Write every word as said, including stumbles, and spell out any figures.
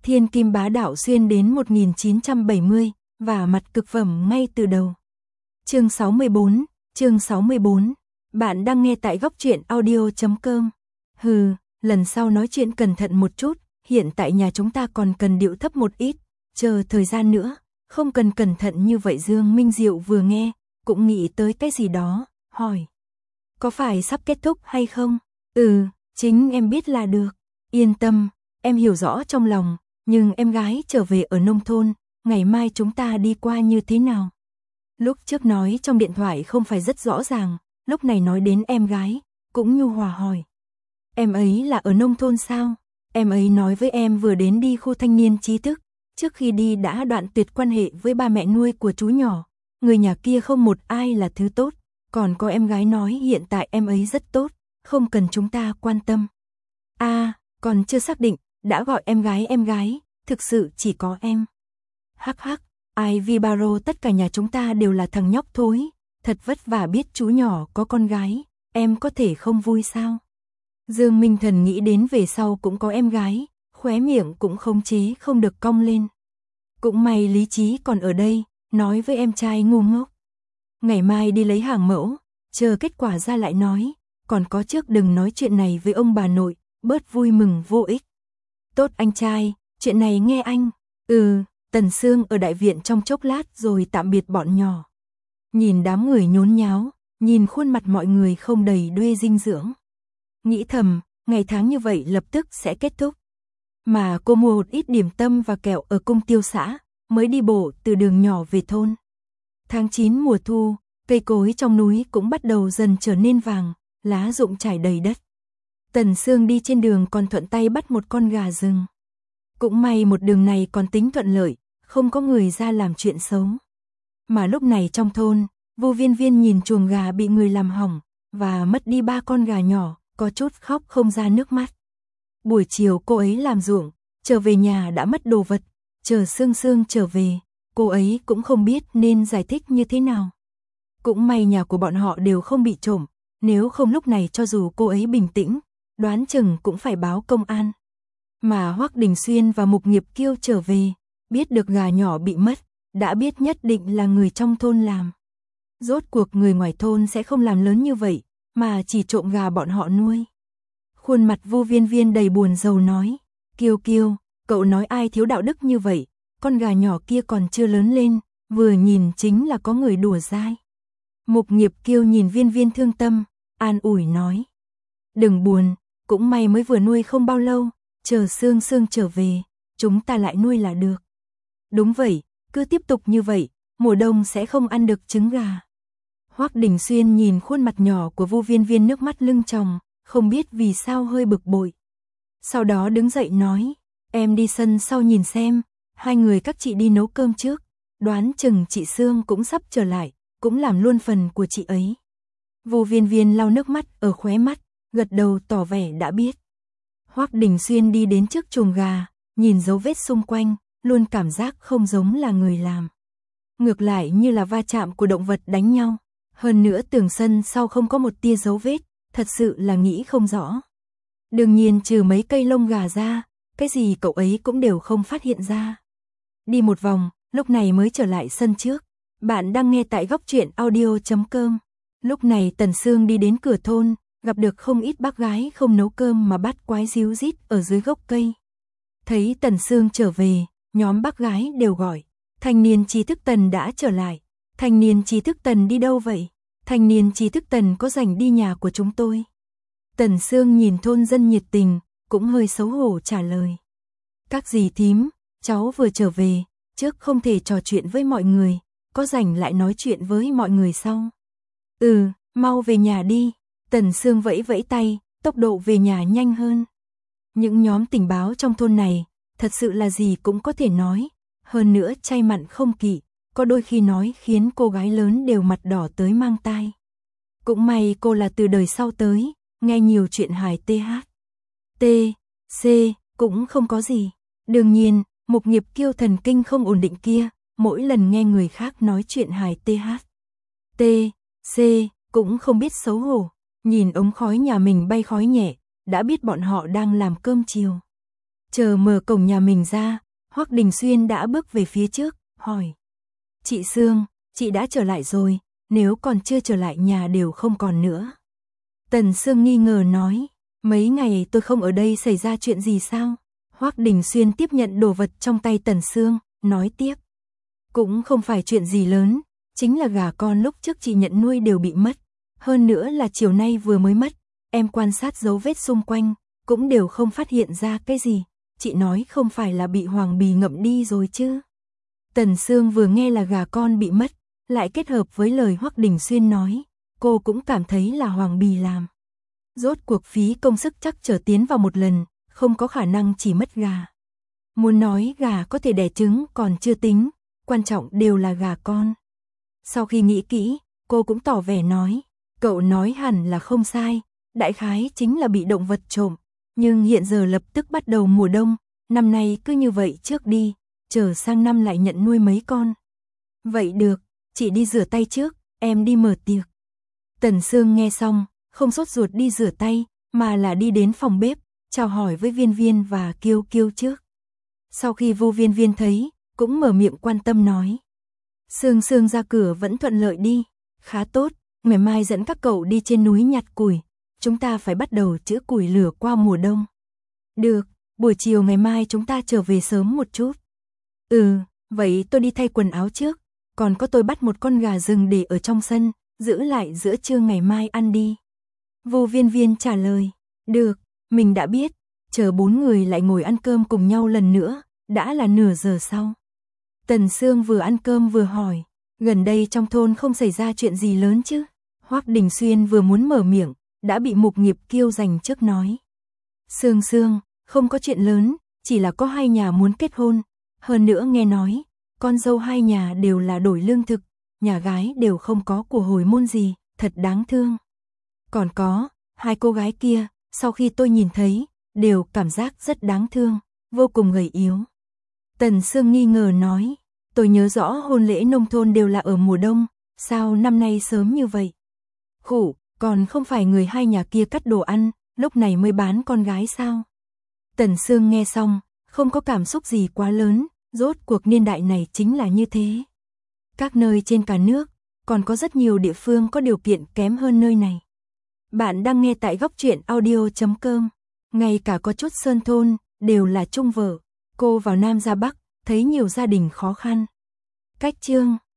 Thiên kim bá đạo xuyên đến một nghìn chín trăm bảy mươi, và mặt cực phẩm ngay từ đầu. Chương sáu mươi bốn, chương sáu mươi bốn. Bạn đang nghe tại góc truyện audio chấm com. Hừ, lần sau nói chuyện cẩn thận một chút, hiện tại nhà chúng ta còn cần điệu thấp một ít, chờ thời gian nữa, không cần cẩn thận như vậy. Dương Minh Diệu vừa nghe, cũng nghĩ tới cái gì đó, hỏi. Có phải sắp kết thúc hay không? Ừ, chính em biết là được. Yên tâm, em hiểu rõ trong lòng, nhưng em gái trở về ở nông thôn, ngày mai chúng ta đi qua như thế nào? Lúc trước nói trong điện thoại không phải rất rõ ràng, lúc này nói đến em gái, cũng nhu hòa hỏi. Em ấy là ở nông thôn sao? Em ấy nói với em vừa đến đi khu thanh niên trí thức, trước khi đi đã đoạn tuyệt quan hệ với ba mẹ nuôi của chú nhỏ, người nhà kia không một ai là thứ tốt, còn có em gái nói hiện tại em ấy rất tốt, không cần chúng ta quan tâm. A, à, còn chưa xác định, đã gọi em gái em gái, thực sự chỉ có em. Hắc hắc, Ivy Barrow, tất cả nhà chúng ta đều là thằng nhóc thối, thật vất vả biết chú nhỏ có con gái, em có thể không vui sao? Dương Minh Thần nghĩ đến về sau cũng có em gái, khóe miệng cũng khống chế không được cong lên. Cũng may lý trí còn ở đây, nói với em trai ngu ngốc. Ngày mai đi lấy hàng mẫu, chờ kết quả ra lại nói, còn có trước đừng nói chuyện này với ông bà nội, bớt vui mừng vô ích. Tốt anh trai, chuyện này nghe anh. Ừ, Tần Sương ở đại viện trong chốc lát rồi tạm biệt bọn nhỏ. Nhìn đám người nhốn nháo, nhìn khuôn mặt mọi người không đầy đuê dinh dưỡng. Nghĩ thầm, ngày tháng như vậy lập tức sẽ kết thúc. Mà cô mua một ít điểm tâm và kẹo ở cung tiêu xã, mới đi bộ từ đường nhỏ về thôn. Tháng chín mùa thu, cây cối trong núi cũng bắt đầu dần trở nên vàng, lá rụng trải đầy đất. Tần Sương đi trên đường còn thuận tay bắt một con gà rừng. Cũng may một đường này còn tính thuận lợi, không có người ra làm chuyện xấu. Mà lúc này trong thôn, Vu Viên Viên nhìn chuồng gà bị người làm hỏng, và mất đi ba con gà nhỏ, có chút khóc không ra nước mắt. Buổi chiều cô ấy làm ruộng, trở về nhà đã mất đồ vật, chờ Sương Sương trở về, cô ấy cũng không biết nên giải thích như thế nào. Cũng may nhà của bọn họ đều không bị trộm, nếu không lúc này cho dù cô ấy bình tĩnh, đoán chừng cũng phải báo công an. Mà Hoắc Đình Xuyên và Mục Nghiệp Kiêu trở về, biết được gà nhỏ bị mất, đã biết nhất định là người trong thôn làm. Rốt cuộc người ngoài thôn sẽ không làm lớn như vậy, mà chỉ trộm gà bọn họ nuôi. Khuôn mặt Vu Viên Viên đầy buồn rầu nói, Kiêu Kiêu, cậu nói ai thiếu đạo đức như vậy, con gà nhỏ kia còn chưa lớn lên, vừa nhìn chính là có người đùa dai. Mục Nghiệp Kiêu nhìn Viên Viên thương tâm, an ủi nói, đừng buồn, cũng may mới vừa nuôi không bao lâu, chờ Sương Sương trở về, chúng ta lại nuôi là được. Đúng vậy, cứ tiếp tục như vậy, mùa đông sẽ không ăn được trứng gà. Hoắc Đình Xuyên nhìn khuôn mặt nhỏ của Vu Viên Viên nước mắt lưng tròng, không biết vì sao hơi bực bội. Sau đó đứng dậy nói, em đi sân sau nhìn xem, hai người các chị đi nấu cơm trước, đoán chừng chị Sương cũng sắp trở lại, cũng làm luôn phần của chị ấy. Vu Viên Viên lau nước mắt ở khóe mắt, gật đầu tỏ vẻ đã biết. Hoắc Đình Xuyên đi đến trước chuồng gà, nhìn dấu vết xung quanh, luôn cảm giác không giống là người làm. Ngược lại như là va chạm của động vật đánh nhau. Hơn nữa tường sân sau không có một tia dấu vết, thật sự là nghĩ không rõ. Đương nhiên trừ mấy cây lông gà ra, cái gì cậu ấy cũng đều không phát hiện ra. Đi một vòng, lúc này mới trở lại sân trước. Bạn đang nghe tại góc truyện audio chấm com. Lúc này Tần Sương đi đến cửa thôn, gặp được không ít bác gái không nấu cơm mà bắt quái ríu rít ở dưới gốc cây. Thấy Tần Sương trở về, nhóm bác gái đều gọi, thanh niên trí thức Tần đã trở lại. Thanh niên trí thức Tần đi đâu vậy? Thanh niên trí thức Tần có rảnh đi nhà của chúng tôi. Tần Sương nhìn thôn dân nhiệt tình, cũng hơi xấu hổ trả lời. Các dì thím, cháu vừa trở về, trước không thể trò chuyện với mọi người, có rảnh lại nói chuyện với mọi người sau. Ừ, mau về nhà đi. Tần Sương vẫy vẫy tay, tốc độ về nhà nhanh hơn. Những nhóm tình báo trong thôn này, thật sự là gì cũng có thể nói, hơn nữa chay mặn không kỵ. Có đôi khi nói khiến cô gái lớn đều mặt đỏ tới mang tai. Cũng may cô là từ đời sau tới, nghe nhiều chuyện hài th. T, C, cũng không có gì. Đương nhiên, Mục Nghiệp Kiêu thần kinh không ổn định kia, mỗi lần nghe người khác nói chuyện hài th. T, C, cũng không biết xấu hổ, nhìn ống khói nhà mình bay khói nhẹ, đã biết bọn họ đang làm cơm chiều. Chờ mở cổng nhà mình ra, Hoắc Đình Xuyên đã bước về phía trước, hỏi. Chị Sương, chị đã trở lại rồi, nếu còn chưa trở lại nhà đều không còn nữa. Tần Sương nghi ngờ nói, mấy ngày tôi không ở đây xảy ra chuyện gì sao? Hoắc Đình Xuyên tiếp nhận đồ vật trong tay Tần Sương, nói tiếp. Cũng không phải chuyện gì lớn, chính là gà con lúc trước chị nhận nuôi đều bị mất. Hơn nữa là chiều nay vừa mới mất, em quan sát dấu vết xung quanh, cũng đều không phát hiện ra cái gì. Chị nói không phải là bị Hoàng Bì ngậm đi rồi chứ? Tần Sương vừa nghe là gà con bị mất, lại kết hợp với lời Hoắc Đình Xuyên nói, cô cũng cảm thấy là Hoàng Bì làm. Rốt cuộc phí công sức chắc trở tiến vào một lần, không có khả năng chỉ mất gà. Muốn nói gà có thể đẻ trứng còn chưa tính, quan trọng đều là gà con. Sau khi nghĩ kỹ, cô cũng tỏ vẻ nói, cậu nói hẳn là không sai, đại khái chính là bị động vật trộm, nhưng hiện giờ lập tức bắt đầu mùa đông, năm nay cứ như vậy trước đi, chờ sang năm lại nhận nuôi mấy con. Vậy được, chị đi rửa tay trước, em đi mở tiệc. Tần Sương nghe xong, không sốt ruột đi rửa tay, mà là đi đến phòng bếp, chào hỏi với Viên Viên và Kiêu Kiêu trước. Sau khi Vu Viên Viên thấy, cũng mở miệng quan tâm nói. Sương Sương ra cửa vẫn thuận lợi đi, khá tốt, ngày mai dẫn các cậu đi trên núi nhặt củi, chúng ta phải bắt đầu chữa củi lửa qua mùa đông. Được, buổi chiều ngày mai chúng ta trở về sớm một chút. Ừ, vậy tôi đi thay quần áo trước, còn có tôi bắt một con gà rừng để ở trong sân, giữ lại giữa trưa ngày mai ăn đi. Vu Viên Viên trả lời, được, mình đã biết, chờ bốn người lại ngồi ăn cơm cùng nhau lần nữa, đã là nửa giờ sau. Tần Sương vừa ăn cơm vừa hỏi, gần đây trong thôn không xảy ra chuyện gì lớn chứ? Hoắc Đình Xuyên vừa muốn mở miệng, đã bị Mục Nghiệp Kiêu giành trước nói. Sương Sương, không có chuyện lớn, chỉ là có hai nhà muốn kết hôn, hơn nữa nghe nói, con dâu hai nhà đều là đổi lương thực, nhà gái đều không có của hồi môn gì, thật đáng thương. Còn có, hai cô gái kia, sau khi tôi nhìn thấy, đều cảm giác rất đáng thương, vô cùng gầy yếu. Tần Sương nghi ngờ nói, tôi nhớ rõ hôn lễ nông thôn đều là ở mùa đông, sao năm nay sớm như vậy? Khủ, còn không phải người hai nhà kia cắt đồ ăn, lúc này mới bán con gái sao? Tần Sương nghe xong, không có cảm xúc gì quá lớn, rốt cuộc niên đại này chính là như thế. Các nơi trên cả nước, còn có rất nhiều địa phương có điều kiện kém hơn nơi này. Bạn đang nghe tại góc truyện audio chấm com, ngay cả có chút sơn thôn, đều là chung vợ, cô vào Nam ra Bắc, thấy nhiều gia đình khó khăn. Cách chương